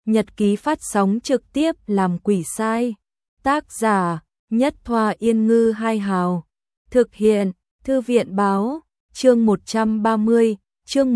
Nhật ký phát sóng trực tiếp làm quỷ sai. Tác giả Nhất Thoa Yên Ngư Hai Hào. Thực hiện Thư viện Báo. Chương 130, chương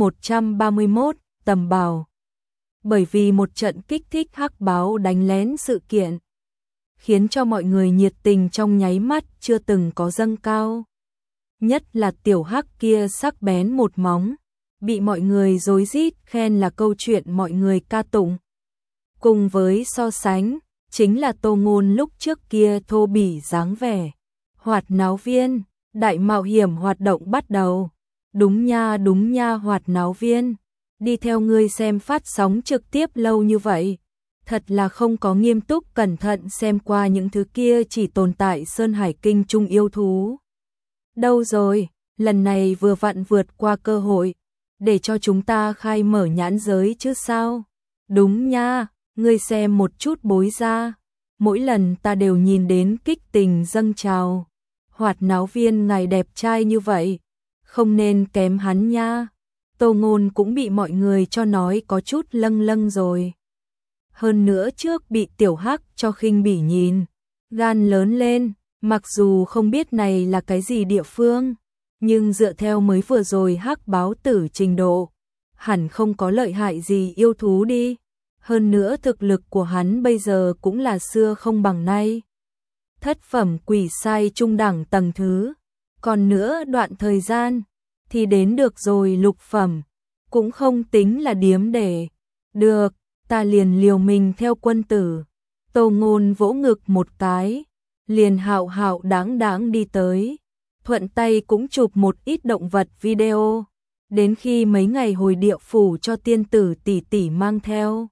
131, tầm bảo. Bởi vì một trận kích thích hắc báo đánh lén sự kiện, khiến cho mọi người nhiệt tình trong nháy mắt chưa từng có dâng cao. Nhất là tiểu hắc kia sắc bén một móng, bị mọi người rối rít khen là câu chuyện mọi người ca tụng. Cùng với so sánh, chính là Tô Ngôn lúc trước kia thô bỉ dáng vẻ. Hoạt náo viên, đại mạo hiểm hoạt động bắt đầu. Đúng nha hoạt náo viên. Đi theo ngươi xem phát sóng trực tiếp lâu như vậy. Thật là không có nghiêm túc cẩn thận xem qua những thứ kia chỉ tồn tại Sơn Hải Kinh Trung yêu thú. Đâu rồi, lần này vừa vặn vượt qua cơ hội, để cho chúng ta khai mở nhãn giới chứ sao. Đúng nha, ngươi xem một chút bối ra. Mỗi lần ta đều nhìn đến kích tình dâng trào. Hoạt náo viên ngài đẹp trai như vậy, không nên kém hắn nha. Tô Ngôn cũng bị mọi người cho nói có chút lâng lâng rồi. Hơn nữa trước bị tiểu hắc cho khinh bỉ nhìn, gan lớn lên, mặc dù không biết này là cái gì địa phương, nhưng dựa theo mới vừa rồi hắc báo tử trình độ, hẳn không có lợi hại gì yêu thú đi. Hơn nữa thực lực của hắn bây giờ cũng là xưa không bằng nay. Thất phẩm quỷ sai trung đẳng tầng thứ, còn nữa đoạn thời gian thì đến được rồi lục phẩm, cũng không tính là điếm để. Được, ta liền liều mình theo quân tử. Tô Ngôn vỗ ngực một cái, liền hạo hạo đáng đáng đi tới, thuận tay cũng chụp một ít động vật video, đến khi mấy ngày hồi địa phủ cho tiên tử tỷ tỷ mang theo.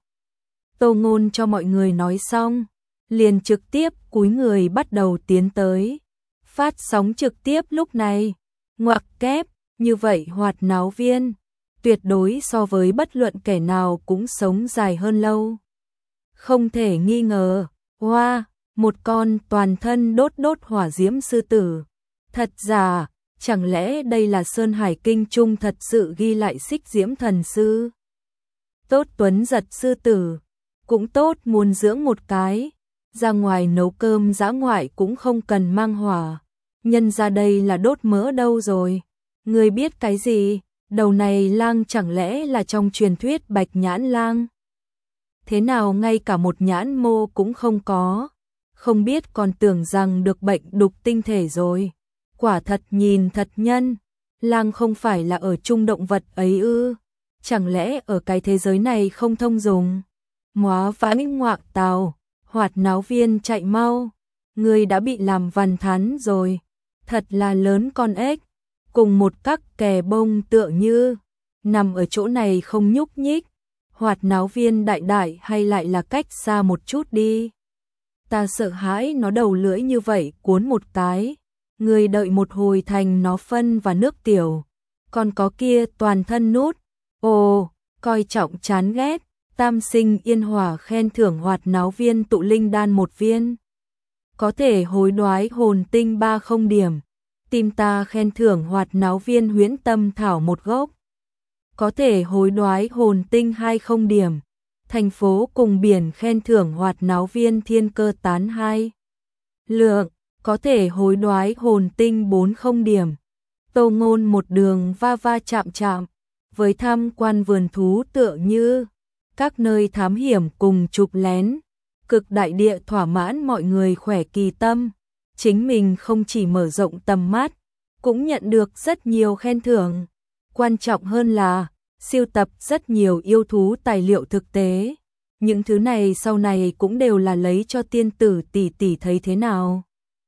Tô Ngôn cho mọi người nói xong, liền trực tiếp cúi người bắt đầu tiến tới. Phát sóng trực tiếp lúc này, ngoặc kép, như vậy hoạt náo viên, tuyệt đối so với bất luận kẻ nào cũng sống dài hơn lâu. Không thể nghi ngờ, hoa, một con toàn thân đốt hỏa diễm sư tử. Thật giả, chẳng lẽ đây là Sơn Hải Kinh Trung thật sự ghi lại xích diễm thần sư? Tốt tuấn giật sư tử, cũng tốt muốn dưỡng một cái, ra ngoài nấu cơm dã ngoại cũng không cần mang hỏa. Nhân ra đây là đốt mỡ đâu rồi. Người biết cái gì, đầu này lang chẳng lẽ là trong truyền thuyết bạch nhãn lang? Thế nào ngay cả một nhãn mô cũng không có, không biết còn tưởng rằng được bệnh đục tinh thể rồi. Quả thật nhìn thật nhân, lang không phải là ở chung động vật ấy ư? Chẳng lẽ ở cái thế giới này không thông dùng? Móa vãng ngoạc tào, hoạt náo viên chạy mau, người đã bị làm vằn thắn rồi. Thật là lớn con ếch, cùng một các kè bông tựa như, nằm ở chỗ này không nhúc nhích. Hoạt náo viên đại hay lại là cách xa một chút đi. Ta sợ hãi nó đầu lưỡi như vậy cuốn một cái, người đợi một hồi thành nó phân và nước tiểu. Còn có kia toàn thân nút, ồ, coi trọng chán ghét. Tam sinh yên hòa khen thưởng hoạt náo viên tụ linh đan một viên. Có thể hối đoái hồn tinh 30 điểm. Tim ta khen thưởng hoạt náo viên huyễn tâm thảo một gốc. Có thể hối đoái hồn tinh 20 điểm. Thành phố cùng biển khen thưởng hoạt náo viên thiên cơ tán 2 lượng. Có thể hối đoái hồn tinh 40 điểm. Tô Ngôn một đường va chạm. Với tham quan vườn thú tựa như các nơi thám hiểm cùng chụp lén, cực đại địa thỏa mãn mọi người khỏe kỳ tâm. Chính mình không chỉ mở rộng tầm mắt, cũng nhận được rất nhiều khen thưởng. Quan trọng hơn là sưu tập rất nhiều yêu thú tài liệu thực tế. Những thứ này sau này cũng đều là lấy cho tiên tử tỷ tỷ thấy thế nào.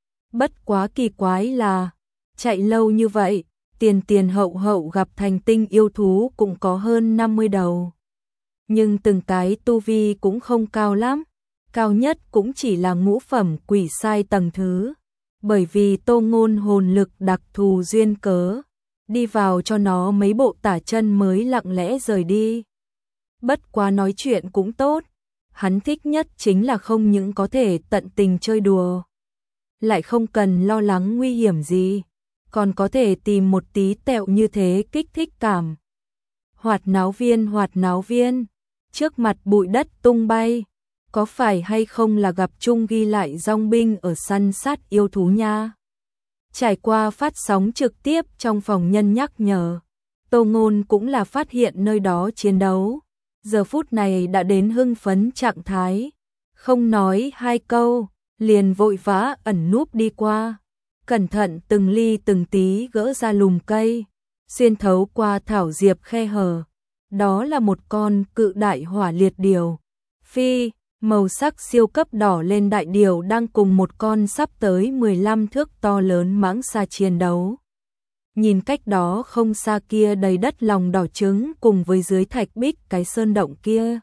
Bất quá kỳ quái là, chạy lâu như vậy, tiền hậu gặp thành tinh yêu thú cũng có hơn 50 đầu. Nhưng từng cái tu vi cũng không cao lắm, cao nhất cũng chỉ là ngũ phẩm quỷ sai tầng thứ. Bởi vì Tô Ngôn hồn lực đặc thù duyên cớ, đi vào cho nó mấy bộ tả chân mới lặng lẽ rời đi. Bất quá nói chuyện cũng tốt, hắn thích nhất chính là không những có thể tận tình chơi đùa, lại không cần lo lắng nguy hiểm gì, còn có thể tìm một tí tẹo như thế kích thích cảm. Hoạt náo viên, trước mặt bụi đất tung bay, có phải hay không là gặp chung ghi lại dòng binh ở săn sát yêu thú nha. Trải qua phát sóng trực tiếp trong phòng nhân nhắc nhở, Tô Ngôn cũng là phát hiện nơi đó chiến đấu, giờ phút này đã đến hưng phấn trạng thái, không nói hai câu, liền vội vã ẩn núp đi qua, cẩn thận từng ly từng tí gỡ ra lùm cây, xuyên thấu qua thảo diệp khe hở. Đó là một con cự đại hỏa liệt điểu. Phi, màu sắc siêu cấp đỏ lên đại điểu đang cùng một con sắp tới 15 thước to lớn mãng xà chiến đấu. Nhìn cách đó không xa kia đầy đất lòng đỏ trứng cùng với dưới thạch bích cái sơn động kia.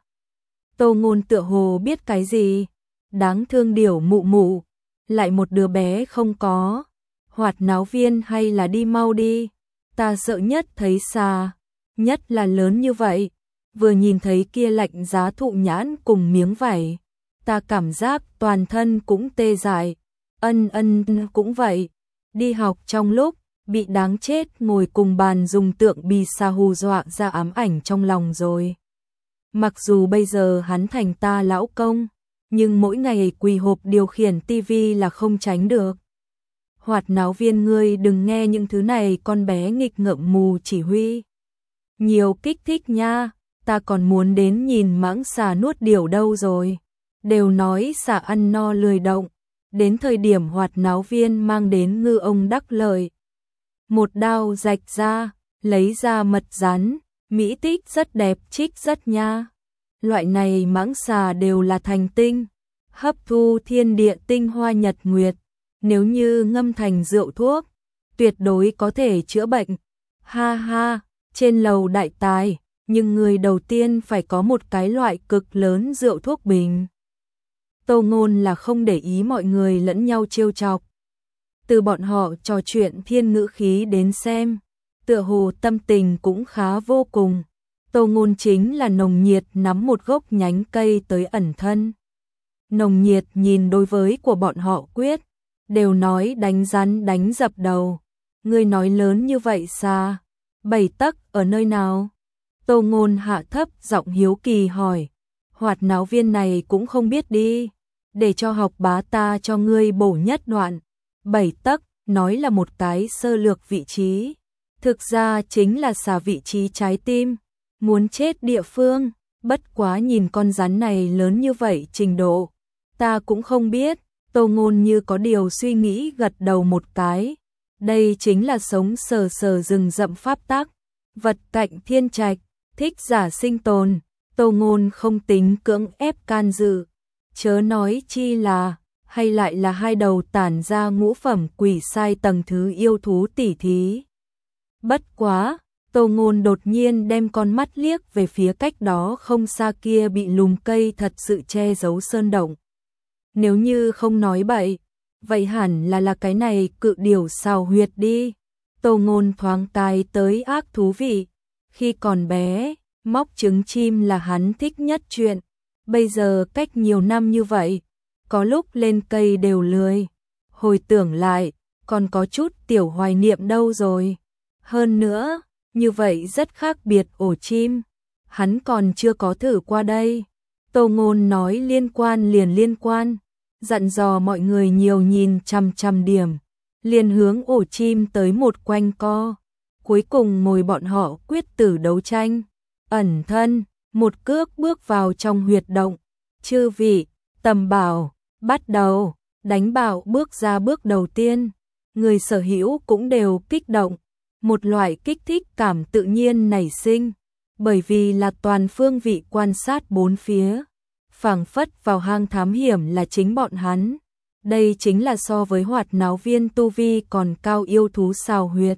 Tô Ngôn tựa hồ biết cái gì. Đáng thương điểu mụ mụ. Lại một đứa bé không có. Hoạt náo viên hay là đi mau đi. Ta sợ nhất thấy xà. Nhất là lớn như vậy. Vừa nhìn thấy kia lạnh giá thụ nhãn cùng miếng vảy. Ta cảm giác toàn thân cũng tê dại. Ân cũng vậy. Đi học trong lúc bị đáng chết ngồi cùng bàn dùng tượng bì xà hù dọa ra ám ảnh trong lòng rồi. Mặc dù bây giờ hắn thành ta lão công, nhưng mỗi ngày quỳ hộp điều khiển tivi là không tránh được. Hoạt náo viên ngươi đừng nghe những thứ này con bé nghịch ngợm mù chỉ huy. Nhiều kích thích nha, ta còn muốn đến nhìn mãng xà nuốt điểu đâu rồi. Đều nói xà ăn no lười động, đến thời điểm hoạt náo viên mang đến ngư ông đắc lợi. Một đao rạch ra, lấy ra mật rắn, mỹ tích rất đẹp trích rất nha. Loại này mãng xà đều là thành tinh, hấp thu thiên địa tinh hoa nhật nguyệt, nếu như ngâm thành rượu thuốc, tuyệt đối có thể chữa bệnh. Ha ha, trên lầu đại tài, nhưng người đầu tiên phải có một cái loại cực lớn rượu thuốc bình. Tô Ngôn là không để ý mọi người lẫn nhau trêu chọc. Từ bọn họ trò chuyện thiên ngữ khí đến xem, tựa hồ tâm tình cũng khá vô cùng. Tô Ngôn chính là nồng nhiệt nắm một gốc nhánh cây tới ẩn thân. Nồng nhiệt nhìn đối với của bọn họ quyết, đều nói đánh rắn đánh dập đầu. Ngươi nói lớn như vậy xa, 7 tấc ở nơi nào? Tô Ngôn hạ thấp giọng hiếu kỳ hỏi. Hoạt náo viên này cũng không biết đi, để cho học bá ta cho ngươi bổ nhất đoạn. 7 tấc nói là một cái sơ lược vị trí, thực ra chính là xà vị trí trái tim, muốn chết địa phương, bất quá nhìn con rắn này lớn như vậy trình độ, ta cũng không biết. Tô Ngôn như có điều suy nghĩ gật đầu một cái, đây chính là sống sờ sờ rừng rậm pháp tắc, vật cạnh thiên trạch, thích giả sinh tồn. Tô Ngôn không tính cưỡng ép can dự, chớ nói chi là hay lại là hai đầu tản ra ngũ phẩm quỷ sai tầng thứ yêu thú tỉ thí. Bất quá, Tô Ngôn đột nhiên đem con mắt liếc về phía cách đó không xa kia bị lùm cây thật sự che giấu sơn động. Nếu như không nói bậy, vậy hẳn là cái này cự điểu xào huyệt đi. Tô Ngôn thoáng tai tới ác thú vị. Khi còn bé, móc trứng chim là hắn thích nhất chuyện. Bây giờ cách nhiều năm như vậy, có lúc lên cây đều lười. Hồi tưởng lại, còn có chút tiểu hoài niệm đâu rồi. Hơn nữa, như vậy rất khác biệt ổ chim. Hắn còn chưa có thử qua đây. Tô Ngôn nói liên quan liền liên quan, dặn dò mọi người nhiều nhìn chằm điểm, liền hướng ổ chim tới một quanh co. Cuối cùng ngồi bọn họ quyết tử đấu tranh, ẩn thân, một cước bước vào trong huyệt động. Chư vị, tầm bảo, bắt đầu, đánh bảo bước ra bước đầu tiên. Người sở hữu cũng đều kích động, một loại kích thích cảm tự nhiên nảy sinh, bởi vì là toàn phương vị quan sát bốn phía. Phảng phất vào hang thám hiểm là chính bọn hắn. Đây chính là so với hoạt náo viên tu vi còn cao yêu thú xào huyệt.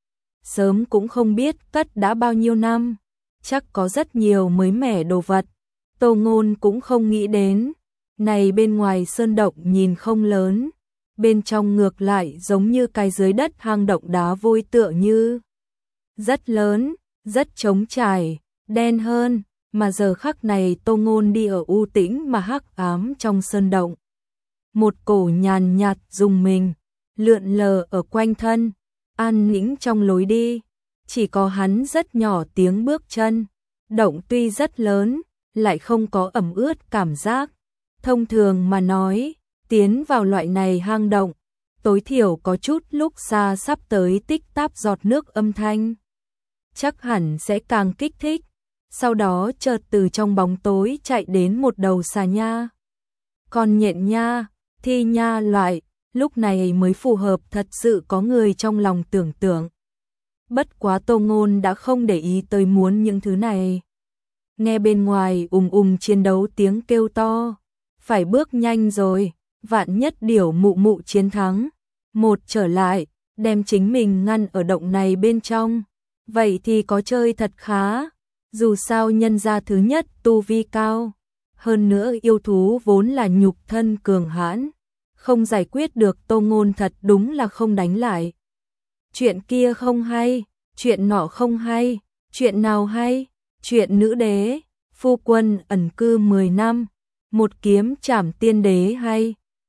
Sớm cũng không biết cất đã bao nhiêu năm, chắc có rất nhiều mới mẻ đồ vật. Tô Ngôn cũng không nghĩ đến, này bên ngoài sơn động nhìn không lớn, bên trong ngược lại giống như cái dưới đất hang động đá vôi tựa như. Rất lớn, rất trống trải, đen hơn. Mà giờ khắc này Tô Ngôn đi ở u tĩnh mà hắc ám trong sơn động. Một cổ nhàn nhạt rùng mình, lượn lờ ở quanh thân, an nĩnh trong lối đi. Chỉ có hắn rất nhỏ tiếng bước chân. Động tuy rất lớn, lại không có ẩm ướt cảm giác. Thông thường mà nói, tiến vào loại này hang động, tối thiểu có chút lúc xa sắp tới tích táp giọt nước âm thanh. Chắc hẳn sẽ càng kích thích. Sau đó chợt từ trong bóng tối chạy đến một đầu xà nha. Còn nhện nha, thi nha loại, lúc này mới phù hợp thật sự có người trong lòng tưởng tượng. Bất quá Tô Ngôn đã không để ý tới muốn những thứ này. Nghe bên ngoài chiến đấu tiếng kêu to. Phải bước nhanh rồi, vạn nhất điểu mụ mụ chiến thắng. Một trở lại, đem chính mình ngăn ở động này bên trong. Vậy thì có chơi thật khá. Dù sao nhân gia thứ nhất tu vi cao. Hơn nữa yêu thú vốn là nhục thân cường hãn. Không giải quyết được Tô Ngôn thật đúng là không đánh lại. Chuyện kia không hay, chuyện nọ không hay, chuyện nào hay, chuyện nữ đế, phu quân ẩn cư 10 năm, một kiếm trảm tiên đế hay.